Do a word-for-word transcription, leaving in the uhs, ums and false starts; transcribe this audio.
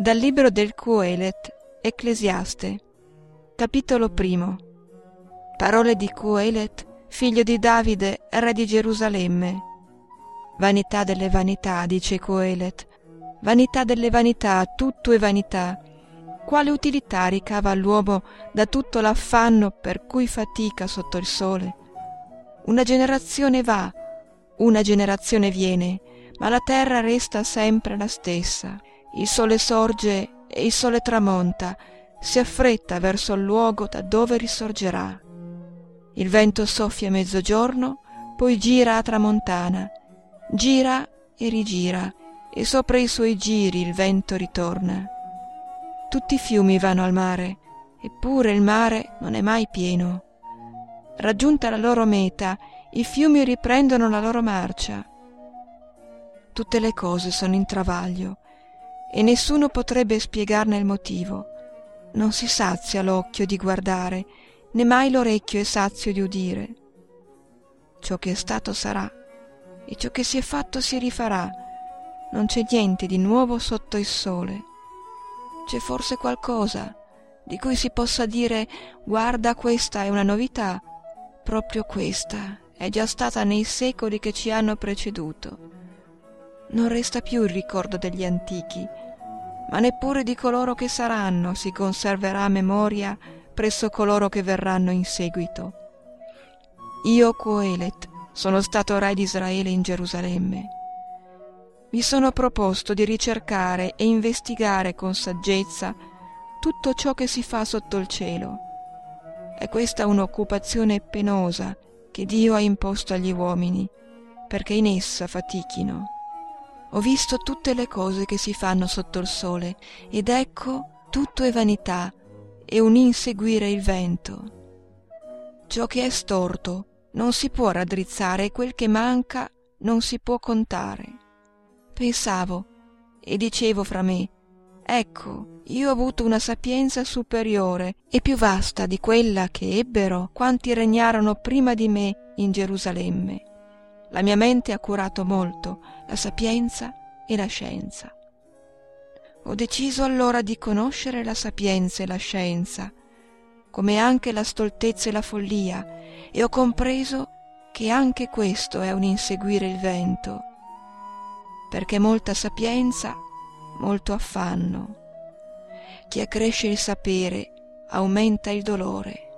Dal libro del Coelet, Ecclesiaste, capitolo primo. Parole di Coelet, figlio di Davide, re di Gerusalemme. Vanità delle vanità, dice Coelet, vanità delle vanità, tutto è vanità. Quale utilità ricava l'uomo da tutto l'affanno per cui fatica sotto il sole? Una generazione va, una generazione viene, ma la terra resta sempre la stessa. Il sole sorge e il sole tramonta, si affretta verso il luogo da dove risorgerà. Il vento soffia a mezzogiorno, poi gira a tramontana, gira e rigira, e sopra i suoi giri il vento ritorna. Tutti i fiumi vanno al mare, eppure il mare non è mai pieno. Raggiunta la loro meta, i fiumi riprendono la loro marcia. Tutte le cose sono in travaglio, e nessuno potrebbe spiegarne il motivo. Non si sazia l'occhio di guardare, né mai l'orecchio è sazio di udire. Ciò che è stato sarà, e ciò che si è fatto si rifarà. Non c'è niente di nuovo sotto il sole. C'è forse qualcosa di cui si possa dire: guarda, questa è una novità. Proprio questa è già stata nei secoli che ci hanno preceduto. Non resta più il ricordo degli antichi, ma neppure di coloro che saranno si conserverà memoria presso coloro che verranno in seguito. Io, Coelet, sono stato re di Israele in Gerusalemme. Mi sono proposto di ricercare e investigare con saggezza tutto ciò che si fa sotto il cielo. È questa un'occupazione penosa che Dio ha imposto agli uomini, perché in essa fatichino. Ho visto tutte le cose che si fanno sotto il sole, ed ecco, tutto è vanità e un inseguire il vento. Ciò che è storto non si può raddrizzare e quel che manca non si può contare. Pensavo e dicevo fra me: ecco, io ho avuto una sapienza superiore e più vasta di quella che ebbero quanti regnarono prima di me in Gerusalemme. La mia mente ha curato molto la sapienza e la scienza. Ho deciso allora di conoscere la sapienza e la scienza, come anche la stoltezza e la follia, e ho compreso che anche questo è un inseguire il vento, perché molta sapienza, molto affanno. Chi accresce il sapere aumenta il dolore.